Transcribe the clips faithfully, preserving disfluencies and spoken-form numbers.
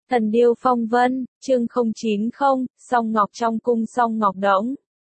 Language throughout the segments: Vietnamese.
Thần điêu phong vân, chương không chín không, Song Ngọc trong cung Song Ngọc Đống.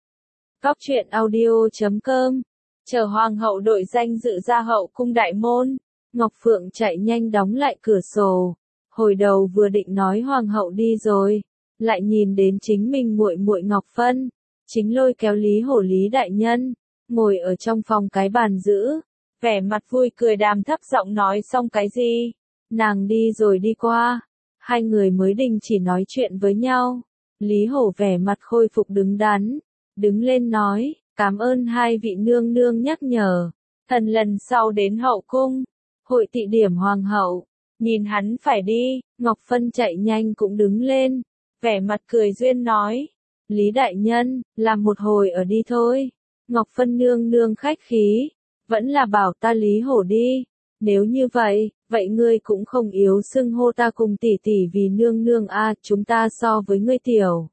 Góc truyện audio chấm com. Chờ hoàng hậu đội danh dự ra hậu cung đại môn, Ngọc Phượng chạy nhanh đóng lại cửa sổ. Hồi đầu vừa định nói hoàng hậu đi rồi, lại nhìn đến chính mình muội muội Ngọc Phân, chính lôi kéo Lý Hổ Lý đại nhân, ngồi ở trong phòng cái bàn giữ, vẻ mặt vui cười đàm thấp giọng nói xong cái gì, nàng đi rồi đi qua. Hai người mới đình chỉ nói chuyện với nhau. Lý Hổ vẻ mặt khôi phục đứng đắn, đứng lên nói, cảm ơn hai vị nương nương nhắc nhở. Thần lần sau đến hậu cung, hội tị điểm hoàng hậu. Nhìn hắn phải đi, Ngọc Phân chạy nhanh cũng đứng lên, vẻ mặt cười duyên nói, Lý đại nhân, làm một hồi ở đi thôi. Ngọc Phân nương nương khách khí, vẫn là bảo ta Lý Hổ đi. Nếu như vậy, vậy ngươi cũng không yếu xưng hô ta cùng tỷ tỷ vì nương nương a, à, chúng ta so với ngươi tiểu.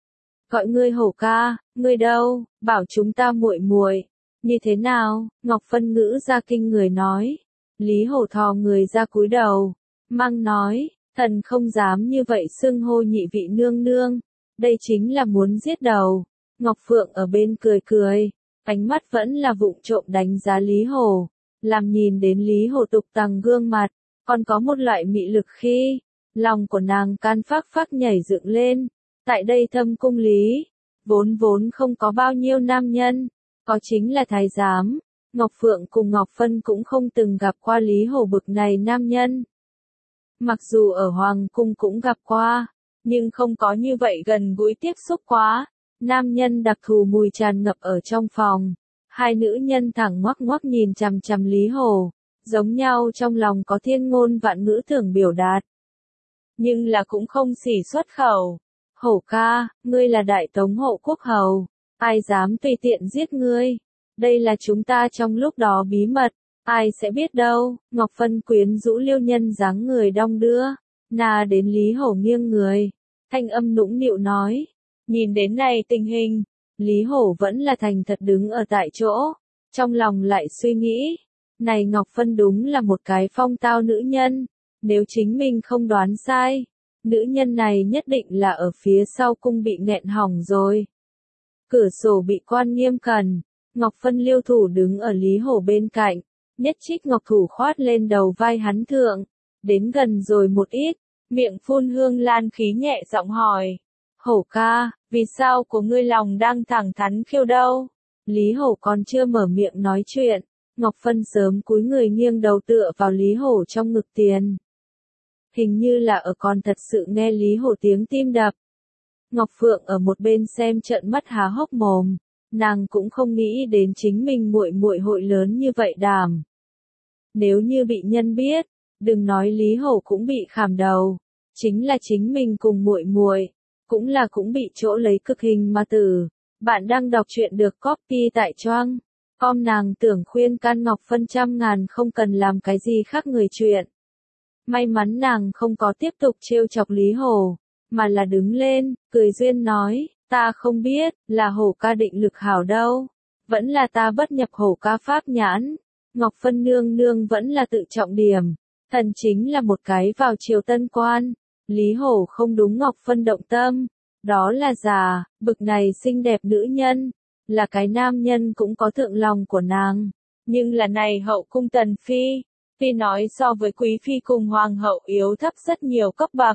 Gọi ngươi Hổ ca, ngươi đâu, bảo chúng ta muội muội, như thế nào? Ngọc Phân ngữ ra kinh người nói. Lý Hổ thò người ra cúi đầu, mang nói, thần không dám như vậy xưng hô nhị vị nương nương, đây chính là muốn giết đầu. Ngọc Phượng ở bên cười cười, ánh mắt vẫn là vụng trộm đánh giá Lý Hổ. Làm nhìn đến Lý Hổ tục tằng gương mặt, còn có một loại mị lực khi, lòng của nàng can phác phác nhảy dựng lên. Tại đây thâm cung Lý, vốn vốn không có bao nhiêu nam nhân, có chính là thái giám. Ngọc Phượng cùng Ngọc Phân cũng không từng gặp qua Lý Hổ bực này nam nhân. Mặc dù ở Hoàng cung cũng gặp qua, nhưng không có như vậy gần gũi tiếp xúc quá. Nam nhân đặc thù mùi tràn ngập ở trong phòng. Hai nữ nhân thẳng ngoắc ngoắc nhìn chằm chằm Lý Hổ, giống nhau trong lòng có thiên ngôn vạn ngữ tưởng biểu đạt. Nhưng là cũng không xỉ xuất khẩu. Hổ ca, ngươi là đại tống hộ quốc hầu, ai dám tùy tiện giết ngươi. Đây là chúng ta trong lúc đó bí mật, ai sẽ biết đâu. Ngọc Phân quyến rũ liêu nhân dáng người đong đưa, nà đến Lý Hổ nghiêng người, thanh âm nũng nịu nói, nhìn đến này tình hình. Lý Hổ vẫn là thành thật đứng ở tại chỗ, trong lòng lại suy nghĩ, này Ngọc Phân đúng là một cái phong tao nữ nhân, nếu chính mình không đoán sai, nữ nhân này nhất định là ở phía sau cung bị nghẹn hỏng rồi. Cửa sổ bị quan nghiêm cẩn, Ngọc Phân liêu thủ đứng ở Lý Hổ bên cạnh, nhất trích ngọc thủ khoát lên đầu vai hắn thượng, đến gần rồi một ít, miệng phun hương lan khí nhẹ giọng hỏi. Hổ ca, vì sao của ngươi lòng đang thẳng thắn khiêu đâu? Lý Hổ còn chưa mở miệng nói chuyện, Ngọc Phân sớm cúi người nghiêng đầu tựa vào Lý Hổ trong ngực tiền. Hình như là ở còn thật sự nghe Lý Hổ tiếng tim đập. Ngọc Phượng ở một bên xem trợn mắt há hốc mồm, nàng cũng không nghĩ đến chính mình muội muội hội lớn như vậy đảm. Nếu như bị nhân biết, đừng nói Lý Hổ cũng bị khảm đầu, chính là chính mình cùng muội muội cũng là cũng bị chỗ lấy cực hình mà tử. Bạn đang đọc truyện được copy tại choang. Com nàng tưởng khuyên can Ngọc Phân trăm ngàn không cần làm cái gì khác người chuyện. May mắn nàng không có tiếp tục trêu chọc Lý Hổ, mà là đứng lên, cười duyên nói, ta không biết, là Hổ ca định lực hảo đâu. Vẫn là ta bất nhập Hổ ca pháp nhãn. Ngọc Phân nương nương vẫn là tự trọng điểm. Thần chính là một cái vào triều tân quan. Lý Hổ không đúng Ngọc Phân động tâm, đó là già, bực này xinh đẹp nữ nhân, là cái nam nhân cũng có thượng lòng của nàng, nhưng là này hậu cung tần phi, phi nói so với quý phi cùng hoàng hậu yếu thấp rất nhiều cấp bậc.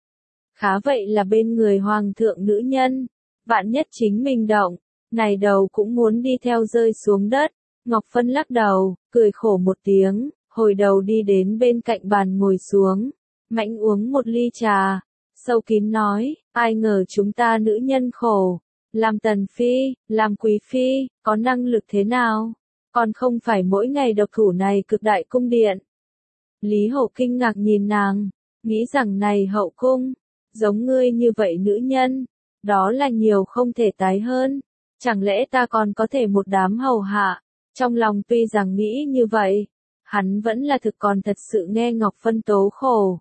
Khá vậy là bên người hoàng thượng nữ nhân, vạn nhất chính mình động, này đầu cũng muốn đi theo rơi xuống đất. Ngọc Phân lắc đầu, cười khổ một tiếng, hồi đầu đi đến bên cạnh bàn ngồi xuống. Mạnh uống một ly trà, sâu kín nói, ai ngờ chúng ta nữ nhân khổ, làm tần phi, làm quý phi, có năng lực thế nào, còn không phải mỗi ngày độc thủ này cực đại cung điện. Lý Hổ kinh ngạc nhìn nàng, nghĩ rằng này hậu cung, giống ngươi như vậy nữ nhân, đó là nhiều không thể tái hơn, chẳng lẽ ta còn có thể một đám hầu hạ, trong lòng tuy rằng nghĩ như vậy, hắn vẫn là thực còn thật sự nghe Ngọc Phân tố khổ.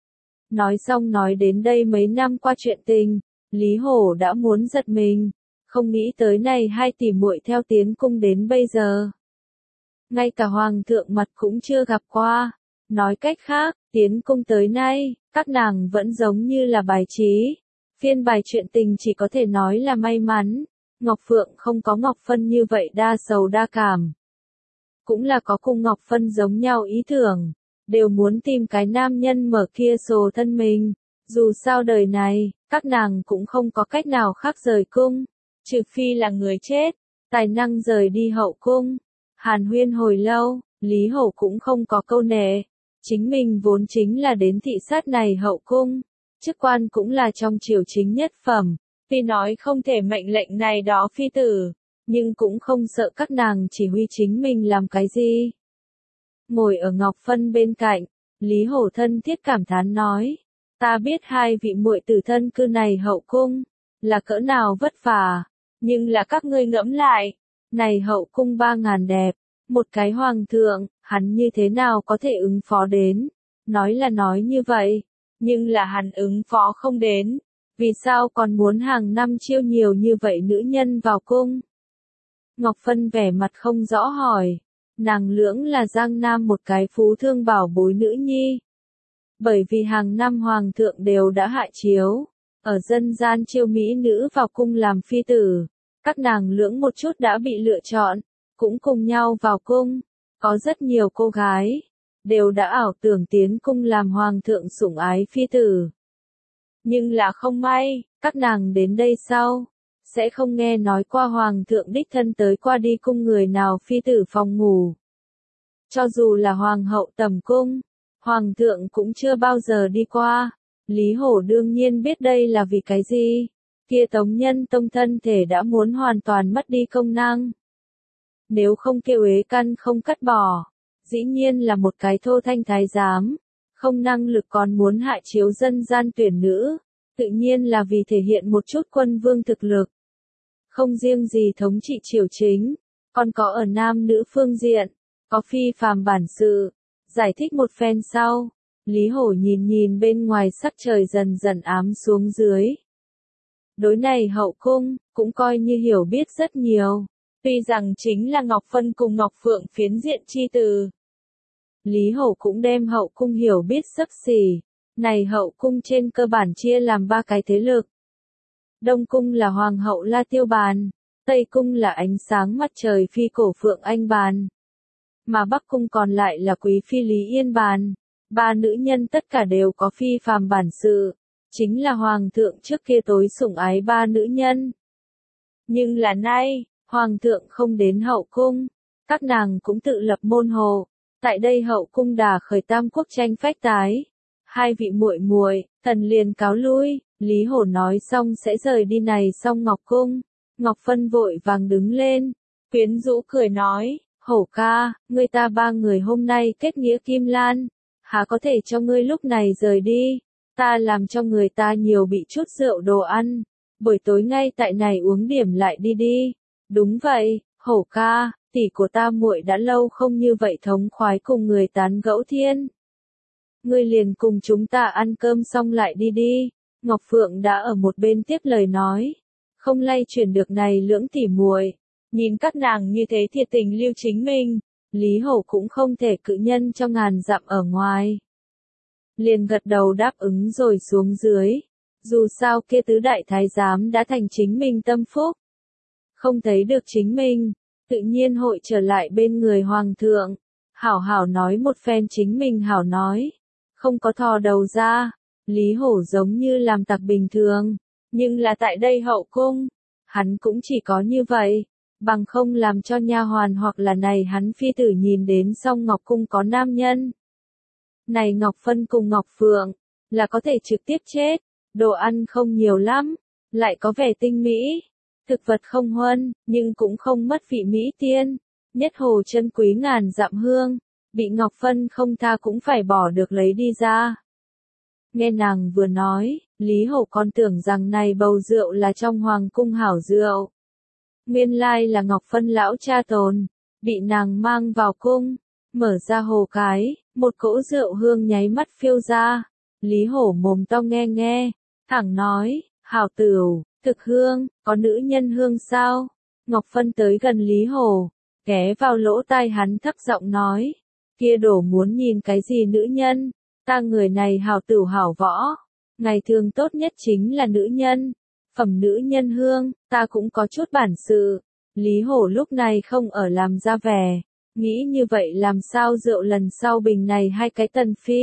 Nói xong nói đến đây mấy năm qua chuyện tình, Lý Hổ đã muốn giật mình, không nghĩ tới này hai tỷ muội theo tiến cung đến bây giờ. Ngay cả hoàng thượng mặt cũng chưa gặp qua, nói cách khác, Tiến cung tới nay, các nàng vẫn giống như là bài trí. Phiên bài chuyện tình chỉ có thể nói là may mắn. Ngọc Phượng không có Ngọc Phân như vậy đa sầu đa cảm. Cũng là có cùng Ngọc Phân giống nhau ý tưởng. Đều muốn tìm cái nam nhân mở kia sổ thân mình. Dù sao đời này, các nàng cũng không có cách nào khác rời cung. Trừ phi là người chết, tài năng rời đi hậu cung. Hàn huyên hồi lâu, Lý Hổ cũng không có câu nệ. Chính mình vốn chính là đến thị sát này hậu cung. Chức quan cũng là trong triều chính nhất phẩm. Tuy nói không thể mệnh lệnh này đó phi tử, nhưng cũng không sợ các nàng chỉ huy chính mình làm cái gì. Ngồi ở Ngọc Phân bên cạnh, Lý Hổ thân thiết cảm thán nói. Ta biết hai vị muội tử thân cư này hậu cung, là cỡ nào vất vả, nhưng là các ngươi ngẫm lại, này hậu cung ba ngàn đẹp, một cái hoàng thượng, hắn như thế nào có thể ứng phó đến, nói là nói như vậy, nhưng là hắn ứng phó không đến, vì sao còn muốn hàng năm chiêu nhiều như vậy nữ nhân vào cung? Ngọc Phân vẻ mặt không rõ hỏi, nàng lưỡng là Giang Nam một cái phú thương bảo bối nữ nhi. Bởi vì hàng năm hoàng thượng đều đã hạ chiếu, ở dân gian chiêu mỹ nữ vào cung làm phi tử, các nàng lưỡng một chút đã bị lựa chọn, cũng cùng nhau vào cung, có rất nhiều cô gái, đều đã ảo tưởng tiến cung làm hoàng thượng sủng ái phi tử. Nhưng là không may, các nàng đến đây sau, sẽ không nghe nói qua hoàng thượng đích thân tới qua đi cung người nào phi tử phòng ngủ. Cho dù là hoàng hậu tầm cung, hoàng thượng cũng chưa bao giờ đi qua. Lý Hổ đương nhiên biết đây là vì cái gì. Kia Tống Nhân Tông thân thể đã muốn hoàn toàn mất đi công năng. Nếu không kêu uế căn không cắt bỏ, dĩ nhiên là một cái thô thanh thái giám, không năng lực còn muốn hạ chiếu dân gian tuyển nữ, tự nhiên là vì thể hiện một chút quân vương thực lực. Không riêng gì thống trị triều chính, còn có ở nam nữ phương diện, có phi phàm bản sự. Giải thích một phen sau, Lý Hổ nhìn nhìn bên ngoài sắc trời dần dần ám xuống dưới. Đối này hậu cung, cũng coi như hiểu biết rất nhiều. Tuy rằng chính là Ngọc Phân cùng Ngọc Phượng phiến diện chi từ. Lý Hổ cũng đem hậu cung hiểu biết xấp xỉ. Này hậu cung trên cơ bản chia làm ba cái thế lực. Đông cung là Hoàng hậu La Tiêu Bàn, Tây cung là ánh sáng mặt trời phi cổ Phượng Anh Bàn. Mà Bắc cung còn lại là quý phi Lý Yên Bàn. Ba nữ nhân tất cả đều có phi phàm bản sự, chính là hoàng thượng trước kia tối sủng ái ba nữ nhân. Nhưng là nay, hoàng thượng không đến hậu cung, các nàng cũng tự lập môn hộ. Tại đây hậu cung đà khởi tam quốc tranh phách tái. Hai vị muội muội, thần liền cáo lui. Lý Hổ nói xong sẽ rời đi này xong Ngọc cung. Ngọc Phân vội vàng đứng lên, quyến rũ cười nói. Hổ ca, người ta ba người hôm nay kết nghĩa kim lan, há có thể cho ngươi lúc này rời đi, ta làm cho người ta nhiều bị chút rượu đồ ăn, buổi tối ngay tại này uống điểm lại đi đi. Đúng vậy, Hổ ca, tỷ của ta muội đã lâu không như vậy thống khoái cùng người tán gẫu thiên. Ngươi liền cùng chúng ta ăn cơm xong lại đi đi. Ngọc Phượng đã ở một bên tiếp lời nói, không lay chuyển được này lưỡng tỷ muội. Nhìn các nàng như thế thiệt tình lưu chính mình, Lý Hổ cũng không thể cự nhân cho ngàn dặm ở ngoài. Liền gật đầu đáp ứng rồi xuống dưới, dù sao kia tứ đại thái giám đã thành chính mình tâm phúc. Không thấy được chính mình, tự nhiên hội trở lại bên người hoàng thượng, hảo hảo nói một phen chính mình hảo nói, không có thò đầu ra, Lý Hổ giống như làm tặc bình thường, nhưng là tại đây hậu cung, hắn cũng chỉ có như vậy. Bằng không làm cho nha hoàn hoặc là này hắn phi tử nhìn đến xong Ngọc cung có nam nhân. Này Ngọc Phân cùng Ngọc Phượng, là có thể trực tiếp chết, đồ ăn không nhiều lắm, lại có vẻ tinh mỹ, thực vật không huân, nhưng cũng không mất vị mỹ tiên, nhất hồ chân quý ngàn dặm hương, bị Ngọc Phân không tha cũng phải bỏ được lấy đi ra. Nghe nàng vừa nói, Lý Hổ còn tưởng rằng này bầu rượu là trong hoàng cung hảo rượu. Nguyên lai là Ngọc Phân lão cha tồn, bị nàng mang vào cung, mở ra hồ cái, một cỗ rượu hương nháy mắt phiêu ra. Lý Hổ mồm to nghe nghe, thẳng nói, hảo tửu, thực hương, có nữ nhân hương sao? Ngọc Phân tới gần Lý Hổ, ghé vào lỗ tai hắn thấp giọng nói, kia đổ muốn nhìn cái gì nữ nhân, Ta người này hảo tửu hảo võ, ngày thường tốt nhất chính là nữ nhân, phẩm nữ nhân hương, ta cũng có chút bản sự. Lý Hổ lúc này không ở làm ra vẻ, nghĩ như vậy làm sao rượu lần sau bình này hai cái tần phi.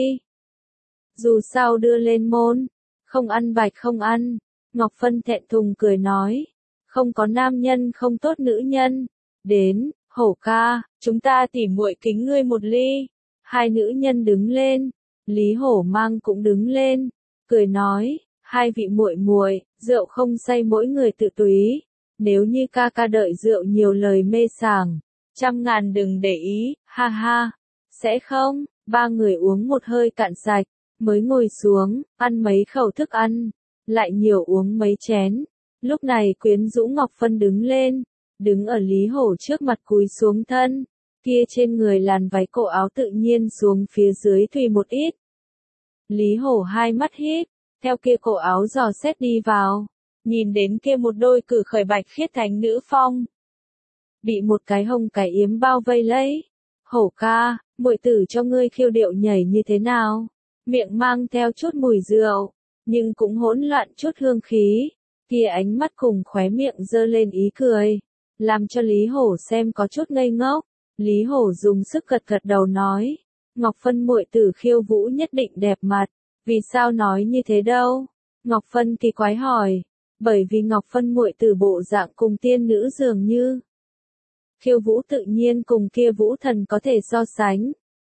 Dù sao đưa lên môn, không ăn bạch không ăn, Ngọc Phân thẹn thùng cười nói, không có nam nhân không tốt nữ nhân, đến, Hổ ca, chúng ta tỉ muội kính ngươi một ly. Hai nữ nhân đứng lên, Lý Hổ mang cũng đứng lên, cười nói, hai vị muội muội, rượu không say mỗi người tự túy, nếu như ca ca đợi rượu nhiều lời mê sảng, trăm ngàn đừng để ý, ha ha, sẽ không. Ba người uống một hơi cạn sạch, mới ngồi xuống, ăn mấy khẩu thức ăn, lại nhiều uống mấy chén. Lúc này quyến rũ Ngọc Phân đứng lên, đứng ở Lý Hổ trước mặt cúi xuống thân, kia trên người làn váy cổ áo tự nhiên xuống phía dưới thùy một ít. Lý Hổ hai mắt híp, theo kia cổ áo dò xét đi vào, nhìn đến kia một đôi cử khởi bạch khiết thánh nữ phong. Bị một cái hồng cái yếm bao vây lấy. Hổ ca, muội tử cho ngươi khiêu điệu nhảy như thế nào? Miệng mang theo chút mùi rượu, nhưng cũng hỗn loạn chút hương khí. Kia ánh mắt cùng khóe miệng giơ lên ý cười, làm cho Lý Hổ xem có chút ngây ngốc. Lý Hổ dùng sức gật gật đầu nói, Ngọc Phân muội tử khiêu vũ nhất định đẹp mặt, vì sao nói như thế đâu? Ngọc Phân kỳ quái hỏi, bởi vì Ngọc Phân muội tử bộ dạng cùng tiên nữ dường như. Khiêu vũ tự nhiên cùng kia vũ thần có thể so sánh.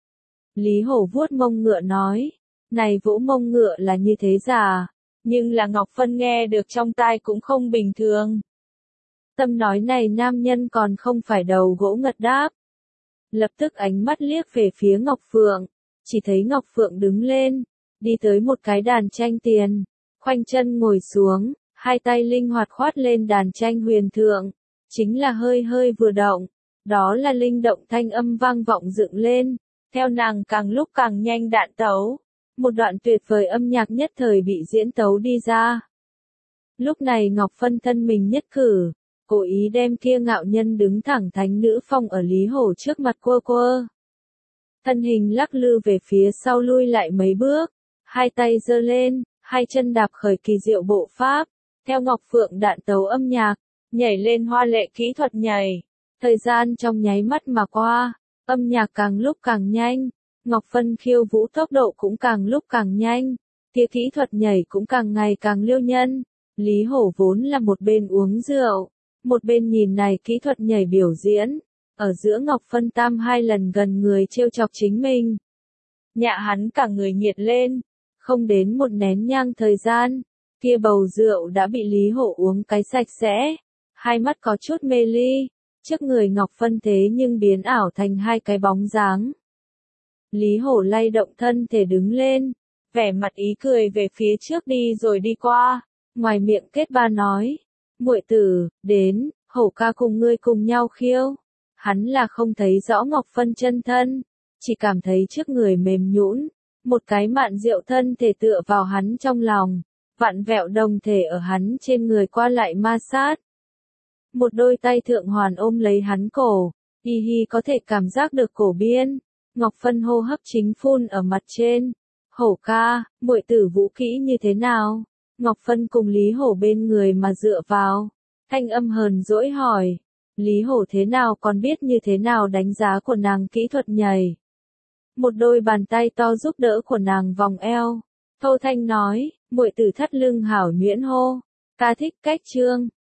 Lý Hổ vuốt mông ngựa nói, này vỗ mông ngựa là như thế già, nhưng là Ngọc Phân nghe được trong tai cũng không bình thường. Tâm nói này nam nhân còn không phải đầu gỗ ngật đáp. Lập tức ánh mắt liếc về phía Ngọc Phượng, chỉ thấy Ngọc Phượng đứng lên, đi tới một cái đàn tranh tiền, khoanh chân ngồi xuống, hai tay linh hoạt khoát lên đàn tranh huyền thượng, chính là hơi hơi vừa động, đó là linh động thanh âm vang vọng dựng lên, theo nàng càng lúc càng nhanh đạn tấu, một đoạn tuyệt vời âm nhạc nhất thời bị diễn tấu đi ra. Lúc này Ngọc Phân thân mình nhất cử, cố ý đem kia ngạo nhân đứng thẳng thánh nữ phong ở Lý Hổ trước mặt quơ quơ. Thân hình lắc lư về phía sau lui lại mấy bước, hai tay giơ lên, hai chân đạp khởi kỳ diệu bộ pháp, theo Ngọc Phượng đạn tấu âm nhạc, nhảy lên hoa lệ kỹ thuật nhảy. Thời gian trong nháy mắt mà qua, âm nhạc càng lúc càng nhanh, Ngọc Phân khiêu vũ tốc độ cũng càng lúc càng nhanh, kia kỹ thuật nhảy cũng càng ngày càng liêu nhân. Lý Hổ vốn là một bên uống rượu, một bên nhìn này kỹ thuật nhảy biểu diễn, ở giữa Ngọc Phân tam hai lần gần người trêu chọc chính mình. Nhạ hắn cả người nhiệt lên, không đến một nén nhang thời gian, kia bầu rượu đã bị Lý Hổ uống cái sạch sẽ, hai mắt có chút mê ly, trước người Ngọc Phân thế nhưng biến ảo thành hai cái bóng dáng. Lý Hổ lay động thân thể đứng lên, vẻ mặt ý cười về phía trước đi rồi đi qua, ngoài miệng kết ba nói, muội tử, đến, Hổ ca cùng ngươi cùng nhau khiêu. Hắn là không thấy rõ Ngọc Phân chân thân, chỉ cảm thấy trước người mềm nhũn, một cái mạn diệu thân thể tựa vào hắn trong lòng, vặn vẹo đồng thể ở hắn trên người qua lại ma sát. Một đôi tay thượng hoàn ôm lấy hắn cổ, hi hi có thể cảm giác được cổ biên. Ngọc Phân hô hấp chính phun ở mặt trên. Hổ ca, muội tử vũ kỹ như thế nào? Ngọc Phân cùng Lý Hổ bên người mà dựa vào. Thanh âm hờn dỗi hỏi. Lý Hổ thế nào còn biết như thế nào đánh giá của nàng kỹ thuật nhảy. Một đôi bàn tay to giúp đỡ của nàng vòng eo. Thô Thanh nói, muội tử thắt lưng hảo nhuyễn hô. Ca thích cách chương.